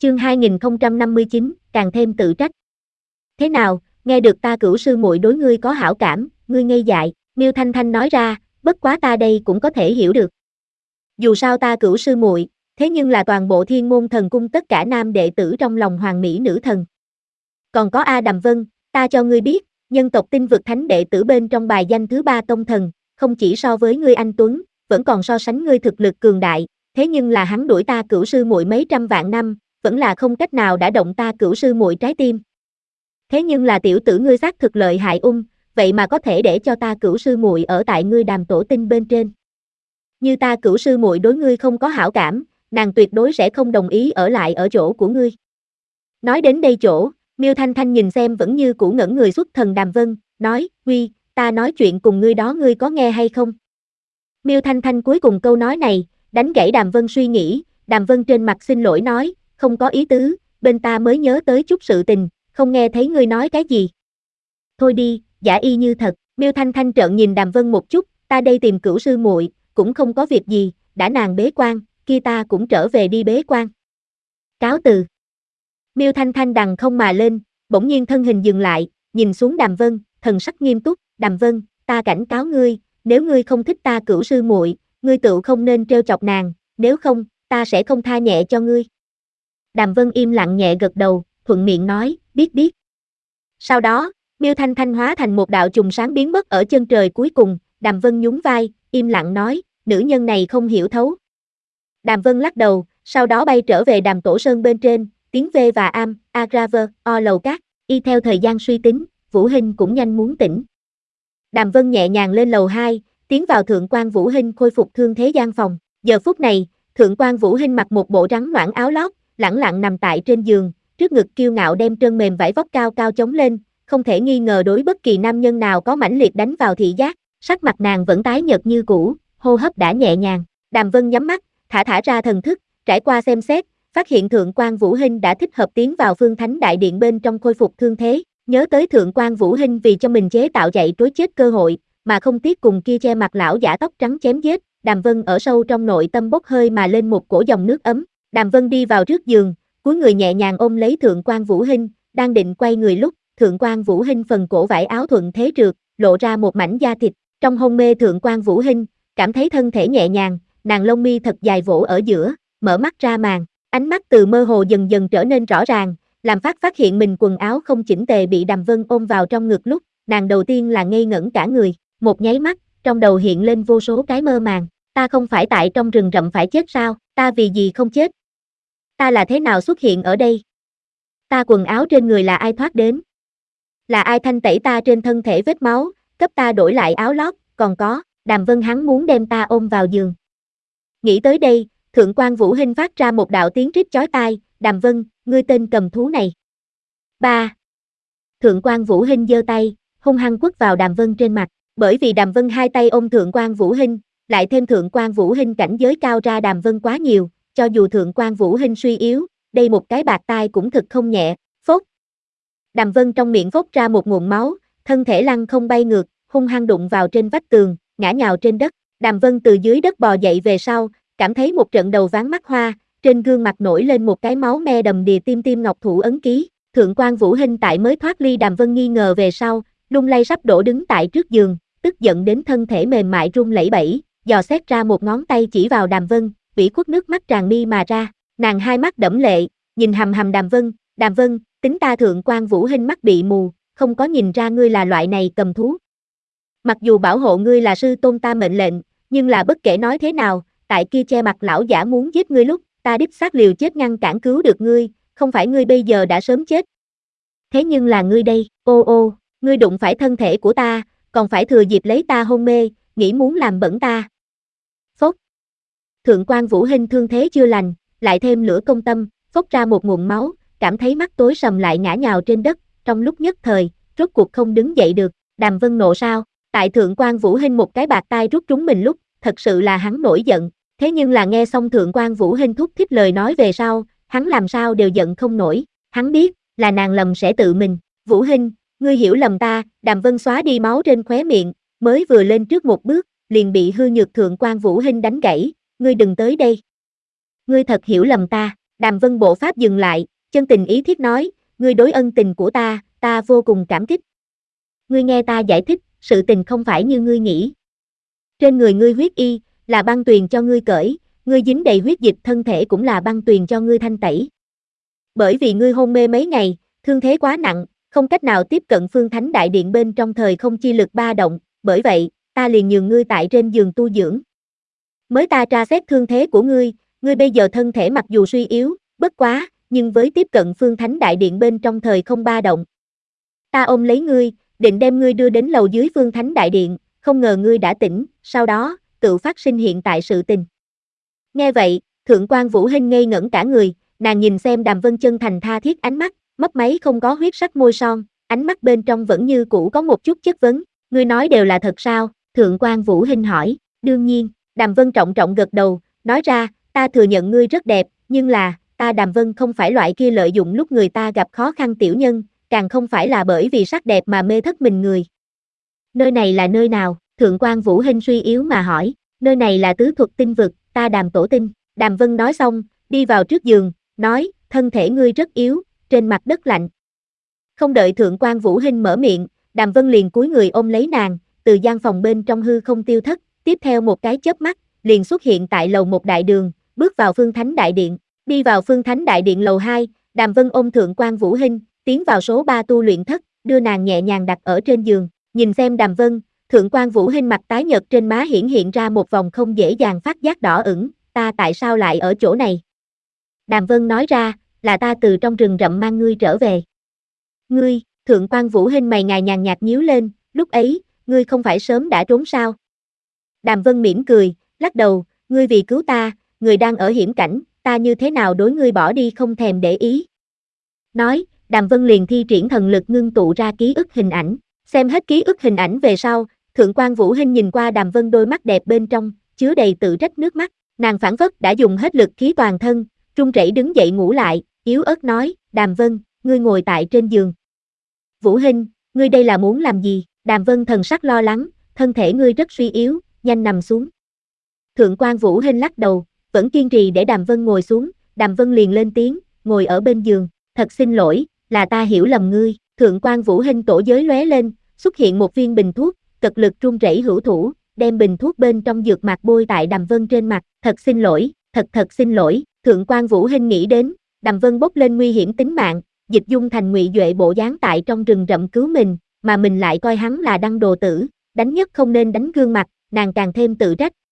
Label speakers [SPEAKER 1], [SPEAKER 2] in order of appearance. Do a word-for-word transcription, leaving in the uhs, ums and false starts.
[SPEAKER 1] Chương hai nghìn không trăm năm mươi chín, càng thêm tự trách. Thế nào, nghe được ta Cửu sư muội đối ngươi có hảo cảm, ngươi ngây dại, Miêu Thanh Thanh nói ra, bất quá ta đây cũng có thể hiểu được. Dù sao ta Cửu sư muội, thế nhưng là toàn bộ Thiên Môn Thần Cung tất cả nam đệ tử trong lòng hoàng mỹ nữ thần. Còn có A Đàm Vân, ta cho ngươi biết, nhân tộc Tinh Vực Thánh đệ tử bên trong bài danh thứ ba tông thần, không chỉ so với ngươi anh tuấn, vẫn còn so sánh ngươi thực lực cường đại, thế nhưng là hắn đuổi ta Cửu sư muội mấy trăm vạn năm, vẫn là không cách nào đã động ta Cửu sư muội trái tim. Thế nhưng là tiểu tử ngươi xác thực lợi hại ung, vậy mà có thể để cho ta Cửu sư muội ở tại ngươi Đàm tổ tinh bên trên. Như ta Cửu sư muội đối ngươi không có hảo cảm, nàng tuyệt đối sẽ không đồng ý ở lại ở chỗ của ngươi. Nói đến đây chỗ, Miêu Thanh Thanh nhìn xem vẫn như cũ ngẩn người xuất thần Đàm Vân, nói, "Uy, ta nói chuyện cùng ngươi đó ngươi có nghe hay không?" Miêu Thanh Thanh cuối cùng câu nói này, đánh gãy Đàm Vân suy nghĩ, Đàm Vân trên mặt xin lỗi nói, "Không có ý tứ, bên ta mới nhớ tới chút sự tình, không nghe thấy ngươi nói cái gì." "Thôi đi, giả y như thật." Miêu Thanh Thanh trợn nhìn Đàm Vân một chút, "Ta đây tìm Cửu sư muội, cũng không có việc gì, đã nàng bế quan, kia ta cũng trở về đi bế quan. Cáo từ." Miêu Thanh Thanh đằng không mà lên, bỗng nhiên thân hình dừng lại, nhìn xuống Đàm Vân, thần sắc nghiêm túc, "Đàm Vân, ta cảnh cáo ngươi, nếu ngươi không thích ta Cửu sư muội, ngươi tự không nên trêu chọc nàng, nếu không, ta sẽ không tha nhẹ cho ngươi." Đàm Vân im lặng nhẹ gật đầu, thuận miệng nói, "Biết biết." Sau đó, Miêu Thanh Thanh hóa thành một đạo chùm sáng biến mất ở chân trời cuối cùng, Đàm Vân nhún vai, im lặng nói, "Nữ nhân này không hiểu thấu." Đàm Vân lắc đầu, sau đó bay trở về Đàm Tổ Sơn bên trên, tiếng V và Am, Agraver, O lầu cát, y theo thời gian suy tính, Vũ Hinh cũng nhanh muốn tỉnh. Đàm Vân nhẹ nhàng lên lầu hai, tiến vào Thượng quan Vũ Hinh khôi phục thương thế gian phòng. Giờ phút này, Thượng quan Vũ Hinh mặc một bộ trắng loãng áo lót, lẳng lặng nằm tại trên giường, trước ngực kiêu ngạo đem trơn mềm vải vóc cao cao chống lên, không thể nghi ngờ đối bất kỳ nam nhân nào có mãnh liệt đánh vào thị giác, sắc mặt nàng vẫn tái nhợt như cũ, hô hấp đã nhẹ nhàng. Đàm Vân nhắm mắt, thả thả ra thần thức, trải qua xem xét, phát hiện Thượng quan Vũ Hinh đã thích hợp tiến vào Phương Thánh Đại Điện bên trong khôi phục thương thế, nhớ tới Thượng quan Vũ Hinh vì cho mình chế tạo chạy trối chết cơ hội, mà không tiếc cùng kia che mặt lão giả tóc trắng chém giết, Đàm Vân ở sâu trong nội tâm bốc hơi mà lên một cổ dòng nước ấm. Đàm Vân đi vào trước giường, cúi người nhẹ nhàng ôm lấy Thượng quan Vũ Hinh, đang định quay người lúc, Thượng quan Vũ Hinh phần cổ vải áo thuận thế trượt, lộ ra một mảnh da thịt, trong hôn mê Thượng quan Vũ Hinh, cảm thấy thân thể nhẹ nhàng, nàng lông mi thật dài vỗ ở giữa, mở mắt ra màn, ánh mắt từ mơ hồ dần dần trở nên rõ ràng, làm phát phát hiện mình quần áo không chỉnh tề bị Đàm Vân ôm vào trong ngực lúc, nàng đầu tiên là ngây ngẩn cả người, một nháy mắt, trong đầu hiện lên vô số cái mơ màng, ta không phải tại trong rừng rậm phải chết sao, ta vì gì không chết? Ta là thế nào xuất hiện ở đây? Ta quần áo trên người là ai thoát đến? Là ai thanh tẩy ta trên thân thể vết máu, cấp ta đổi lại áo lót, còn có, Đàm Vân hắn muốn đem ta ôm vào giường. Nghĩ tới đây, Thượng quan Vũ Hinh phát ra một đạo tiếng rít chói tai, "Đàm Vân, ngươi tên cầm thú này." Ba. Thượng quan Vũ Hinh giơ tay, hung hăng quất vào Đàm Vân trên mặt, bởi vì Đàm Vân hai tay ôm Thượng quan Vũ Hinh, lại thêm Thượng quan Vũ Hinh cảnh giới cao ra Đàm Vân quá nhiều, cho dù Thượng quan Vũ Hinh suy yếu, đây một cái bạt tai cũng thực không nhẹ, phốt. Đàm Vân trong miệng phốt ra một nguồn máu, thân thể lăn không bay ngược, hung hăng đụng vào trên vách tường, ngã nhào trên đất. Đàm Vân từ dưới đất bò dậy về sau, cảm thấy một trận đầu váng mắt hoa, trên gương mặt nổi lên một cái máu me đầm đìa tim tim ngọc thủ ấn ký. Thượng quan Vũ Hinh tại mới thoát ly Đàm Vân nghi ngờ về sau, lung lay sắp đổ đứng tại trước giường, tức giận đến thân thể mềm mại run lẩy bẩy, dò xét ra một ngón tay chỉ vào Đàm Vân, ủy khuất nước mắt tràn mi mà ra. Nàng hai mắt đẫm lệ, nhìn hầm hầm Đàm Vân, "Đàm Vân, tính ta Thượng quan Vũ Hinh mắt bị mù, không có nhìn ra ngươi là loại này cầm thú. Mặc dù bảo hộ ngươi là sư tôn ta mệnh lệnh, nhưng là bất kể nói thế nào, tại kia che mặt lão giả muốn giết ngươi lúc, ta đích xác liều chết ngăn cản cứu được ngươi, không phải ngươi bây giờ đã sớm chết. Thế nhưng là ngươi đây, ô ô, ngươi đụng phải thân thể của ta, còn phải thừa dịp lấy ta hôn mê, nghĩ muốn làm bẩn ta." Phốt. Thượng quan Vũ Hinh thương thế chưa lành, lại thêm lửa công tâm, phốt ra một nguồn máu, cảm thấy mắt tối sầm lại ngã nhào trên đất, trong lúc nhất thời, rốt cuộc không đứng dậy được. Đàm Vân nộ sao, tại Thượng quan Vũ Hinh một cái bạt tai rút trúng mình lúc, thật sự là hắn nổi giận, thế nhưng là nghe xong Thượng quan Vũ Hinh thúc thích lời nói về sau, hắn làm sao đều giận không nổi, hắn biết, là nàng lầm sẽ tự mình. "Vũ Hinh, ngươi hiểu lầm ta." Đàm Vân xóa đi máu trên khóe miệng, mới vừa lên trước một bước, liền bị hư nhược Thượng quan Vũ Hinh đánh gãy, "Ngươi đừng tới đây. Ngươi thật hiểu lầm ta." Đàm Vân bộ pháp dừng lại, chân tình ý thiết nói, ngươi đối ân tình của ta, ta vô cùng cảm kích. Ngươi nghe ta giải thích, sự tình không phải như ngươi nghĩ. Trên người ngươi huyết y, là băng tuyền cho ngươi cởi, ngươi dính đầy huyết dịch thân thể cũng là băng tuyền cho ngươi thanh tẩy. Bởi vì ngươi hôn mê mấy ngày, thương thế quá nặng, không cách nào tiếp cận Phương Thánh Đại Điện bên trong thời không chi lực ba động, bởi vậy, ta liền nhường ngươi tại trên giường tu dưỡng. Mới ta tra xét thương thế của ngươi, ngươi bây giờ thân thể mặc dù suy yếu, bất quá, nhưng với tiếp cận Phương Thánh Đại Điện bên trong thời không ba động. Ta ôm lấy ngươi, định đem ngươi đưa đến lầu dưới Phương Thánh Đại Điện, không ngờ ngươi đã tỉnh, sau đó, tự phát sinh hiện tại sự tình. Nghe vậy, Thượng quan Vũ Hinh ngây ngẩn cả người, nàng nhìn xem Đàm Vân chân thành tha thiết ánh mắt, mấp máy không có huyết sắc môi son, ánh mắt bên trong vẫn như cũ có một chút chất vấn, ngươi nói đều là thật sao? Thượng quan Vũ Hinh hỏi, đương nhiên, Đàm Vân trọng trọng gật đầu, nói ra, ta thừa nhận ngươi rất đẹp, nhưng là, ta Đàm Vân không phải loại kia lợi dụng lúc người ta gặp khó khăn tiểu nhân, càng không phải là bởi vì sắc đẹp mà mê thất mình người. Nơi này là nơi nào? Thượng quan Vũ Hinh suy yếu mà hỏi, nơi này là tứ thuật tinh vực, ta Đàm tổ tinh. Đàm Vân nói xong, đi vào trước giường, nói, thân thể ngươi rất yếu, trên mặt đất lạnh. Không đợi Thượng quan Vũ Hinh mở miệng, Đàm Vân liền cúi người ôm lấy nàng, từ gian phòng bên trong hư không tiêu thất, tiếp theo một cái chớp mắt, liền xuất hiện tại lầu một đại đường, bước vào Phương Thánh Đại Điện. Đi vào Phương Thánh Đại Điện lầu hai, Đàm Vân ôm Thượng quan Vũ Hinh, tiến vào số ba tu luyện thất, đưa nàng nhẹ nhàng đặt ở trên giường, nhìn xem Đàm Vân, Thượng quan Vũ Hinh mặt tái nhợt trên má hiển hiện ra một vòng không dễ dàng phát giác đỏ ửng, ta tại sao lại ở chỗ này? Đàm Vân nói ra, là ta từ trong rừng rậm mang ngươi trở về. Ngươi, Thượng quan Vũ Hinh mày ngài nhàn nhạt nhíu lên, lúc ấy, ngươi không phải sớm đã trốn sao? Đàm Vân mỉm cười, lắc đầu, ngươi vì cứu ta, người đang ở hiểm cảnh, ta như thế nào đối ngươi bỏ đi không thèm để ý. Nói, Đàm Vân liền thi triển thần lực ngưng tụ ra ký ức hình ảnh, xem hết ký ức hình ảnh về sau, Thượng quan Vũ Hinh nhìn qua Đàm Vân đôi mắt đẹp bên trong, chứa đầy tự trách nước mắt, nàng phảng phất đã dùng hết lực khí toàn thân, run rẩy đứng dậy ngủ lại, yếu ớt nói, Đàm Vân, ngươi ngồi tại trên giường. Vũ Hinh, ngươi đây là muốn làm gì? Đàm Vân thần sắc lo lắng, thân thể ngươi rất suy yếu, nhanh nằm xuống. Thượng quan Vũ Hinh lắc đầu, vẫn kiên trì để Đàm Vân ngồi xuống, Đàm Vân liền lên tiếng, ngồi ở bên giường, thật xin lỗi, là ta hiểu lầm ngươi. Thượng quan Vũ Hinh tổ giới lóe lên, xuất hiện một viên bình thuốc, cật lực run rẩy hữu thủ, đem bình thuốc bên trong dược mạc bôi tại Đàm Vân trên mặt, thật xin lỗi, thật thật xin lỗi. Thượng quan Vũ Hinh nghĩ đến, Đàm Vân bốc lên nguy hiểm tính mạng, dịch dung thành ngụy duệ bộ dáng tại trong rừng rậm cứu mình, mà mình lại coi hắn là đăng đồ tử, đánh nhất không nên đánh gương mặt, nàng càng thêm tự trách,